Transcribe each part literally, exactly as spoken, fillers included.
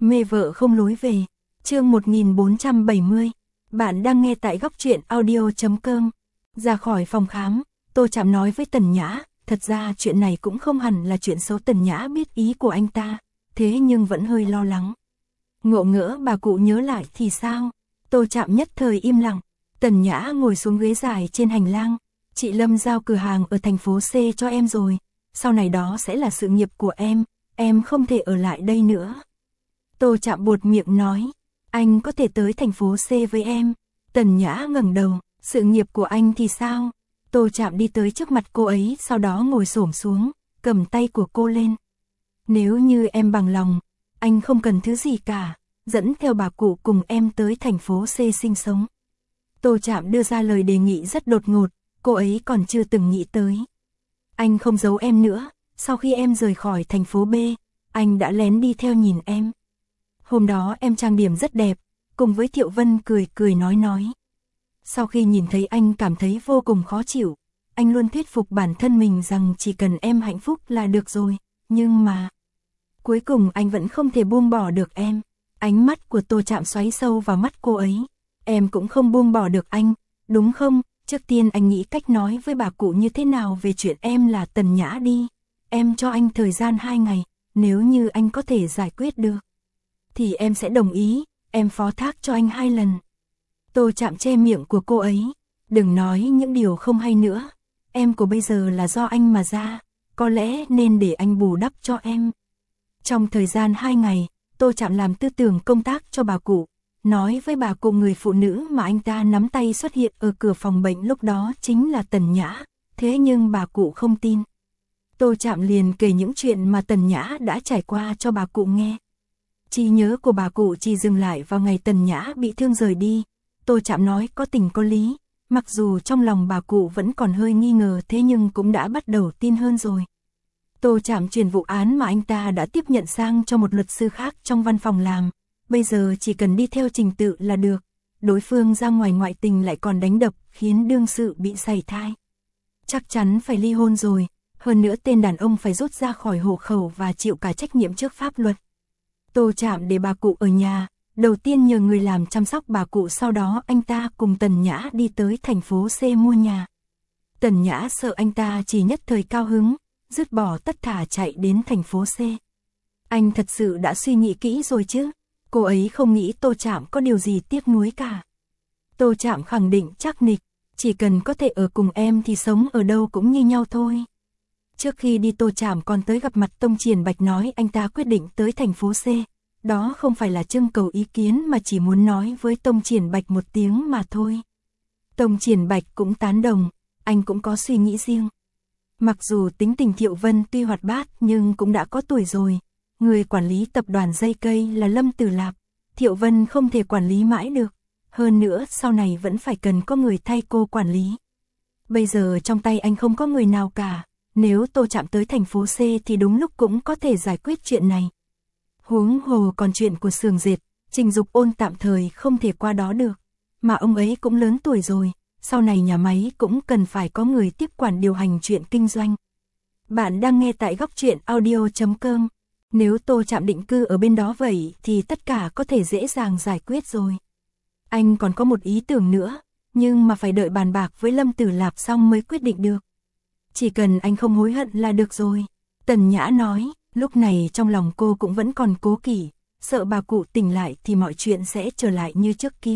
Mê vợ không lối về. Chương một nghìn bốn trăm bảy mươi. Bạn đang nghe tại góc truyện audio chấm com. Ra khỏi phòng khám, Tô Trạm nói với Tần Nhã, thật ra chuyện này cũng không hẳn là chuyện xấu. Tần Nhã biết ý của anh ta, thế nhưng vẫn hơi lo lắng. Ngộ ngỡ bà cụ nhớ lại thì sao? Tô Trạm nhất thời im lặng. Tần Nhã ngồi xuống ghế dài trên hành lang. Chị Lâm giao cửa hàng ở thành phố C cho em rồi. Sau này đó sẽ là sự nghiệp của em, em không thể ở lại đây nữa. Tô Trạm buột miệng nói, anh có thể tới thành phố C với em. Tần Nhã ngẩng đầu, sự nghiệp của anh thì sao? Tô Trạm đi tới trước mặt cô ấy, sau đó ngồi xổm xuống, cầm tay của cô lên. Nếu như em bằng lòng, anh không cần thứ gì cả, dẫn theo bà cụ cùng em tới thành phố C sinh sống. Tô Trạm đưa ra lời đề nghị rất đột ngột, cô ấy còn chưa từng nghĩ tới. Anh không giấu em nữa, sau khi em rời khỏi thành phố B, anh đã lén đi theo nhìn em. Hôm đó em trang điểm rất đẹp, cùng với Thiệu Vân cười cười nói nói. Sau khi nhìn thấy anh cảm thấy vô cùng khó chịu, anh luôn thuyết phục bản thân mình rằng chỉ cần em hạnh phúc là được rồi, nhưng mà... Cuối cùng anh vẫn không thể buông bỏ được em. Ánh mắt của Tô Trạm xoáy sâu vào mắt cô ấy. Em cũng không buông bỏ được anh, đúng không? Trước tiên anh nghĩ cách nói với bà cụ như thế nào về chuyện em là Tần Nhã đi. Em cho anh thời gian hai ngày, nếu như anh có thể giải quyết được, thì em sẽ đồng ý, em phó thác cho anh hai lần. Tô Trạm che miệng của cô ấy, đừng nói những điều không hay nữa. Em của bây giờ là do anh mà ra, có lẽ nên để anh bù đắp cho em. Trong thời gian hai ngày, Tô Trạm làm tư tưởng công tác cho bà cụ, nói với bà cụ người phụ nữ mà anh ta nắm tay xuất hiện ở cửa phòng bệnh lúc đó chính là Tần Nhã, thế nhưng bà cụ không tin. Tô Trạm liền kể những chuyện mà Tần Nhã đã trải qua cho bà cụ nghe. Trí nhớ của bà cụ chỉ dừng lại vào ngày Tần Nhã bị thương rời đi. Tô Trạm nói có tình có lý, mặc dù trong lòng bà cụ vẫn còn hơi nghi ngờ, thế nhưng cũng đã bắt đầu tin hơn rồi. Tô Trạm chuyển vụ án mà anh ta đã tiếp nhận sang cho một luật sư khác trong văn phòng làm. Bây giờ chỉ cần đi theo trình tự là được. Đối phương ra ngoài ngoại tình lại còn đánh đập, khiến đương sự bị sảy thai. Chắc chắn phải ly hôn rồi. Hơn nữa tên đàn ông phải rút ra khỏi hộ khẩu và chịu cả trách nhiệm trước pháp luật. Tô Trạm để bà cụ ở nhà. Đầu tiên nhờ người làm chăm sóc bà cụ, sau đó anh ta cùng Tần Nhã đi tới thành phố C mua nhà. Tần Nhã sợ anh ta chỉ nhất thời cao hứng, dứt bỏ tất thả chạy đến thành phố C. Anh thật sự đã suy nghĩ kỹ rồi chứ? Cô ấy không nghĩ Tô Trạm có điều gì tiếc nuối cả. Tô Trạm khẳng định chắc nịch, chỉ cần có thể ở cùng em thì sống ở đâu cũng như nhau thôi. Trước khi đi Tô Trạm còn tới gặp mặt Tông Triển Bạch, nói anh ta quyết định tới thành phố C. Đó không phải là trưng cầu ý kiến mà chỉ muốn nói với Tông Triển Bạch một tiếng mà thôi. Tông Triển Bạch cũng tán đồng, anh cũng có suy nghĩ riêng. Mặc dù tính tình Thiệu Vân tuy hoạt bát nhưng cũng đã có tuổi rồi. Người quản lý tập đoàn dây cây là Lâm Tử Lạp. Thiệu Vân không thể quản lý mãi được. Hơn nữa sau này vẫn phải cần có người thay cô quản lý. Bây giờ trong tay anh không có người nào cả. Nếu Tô Trạm tới thành phố C thì đúng lúc cũng có thể giải quyết chuyện này. Huống hồ còn chuyện của xưởng dệt, Trình Dục Ôn tạm thời không thể qua đó được. Mà ông ấy cũng lớn tuổi rồi, sau này nhà máy cũng cần phải có người tiếp quản điều hành chuyện kinh doanh. Bạn đang nghe tại góc truyện audio chấm com. Nếu Tô Trạm định cư ở bên đó vậy thì tất cả có thể dễ dàng giải quyết rồi. Anh còn có một ý tưởng nữa, nhưng mà phải đợi bàn bạc với Lâm Tử Lạp xong mới quyết định được. Chỉ cần anh không hối hận là được rồi. Tần Nhã nói, lúc này trong lòng cô cũng vẫn còn cố kỵ, sợ bà cụ tỉnh lại thì mọi chuyện sẽ trở lại như trước kia.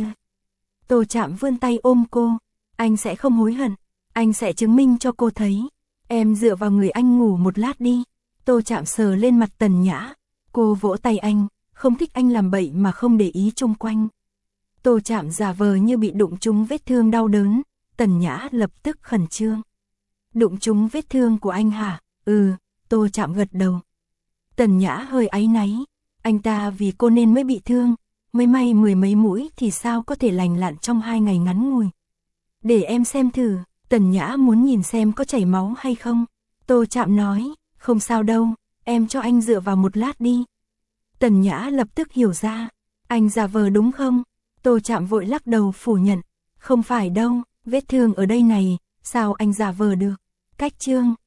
Tô Trạm vươn tay ôm cô, anh sẽ không hối hận, anh sẽ chứng minh cho cô thấy. Em dựa vào người anh ngủ một lát đi. Tô Trạm sờ lên mặt Tần Nhã, cô vỗ tay anh, không thích anh làm bậy mà không để ý chung quanh. Tô Trạm giả vờ như bị đụng trúng vết thương đau đớn, Tần Nhã lập tức khẩn trương. Đụng trúng vết thương của anh hả? Ừ, Tô Trạm gật đầu. Tần Nhã hơi áy náy, anh ta vì cô nên mới bị thương, mới may mười mấy mũi thì sao có thể lành lặn trong hai ngày ngắn ngủi. Để em xem thử. Tần Nhã muốn nhìn xem có chảy máu hay không. Tô Trạm nói, không sao đâu, em cho anh dựa vào một lát đi. Tần Nhã lập tức hiểu ra, anh giả vờ đúng không? Tô Trạm vội lắc đầu phủ nhận, không phải đâu, vết thương ở đây này, sao anh giả vờ được? Cách chương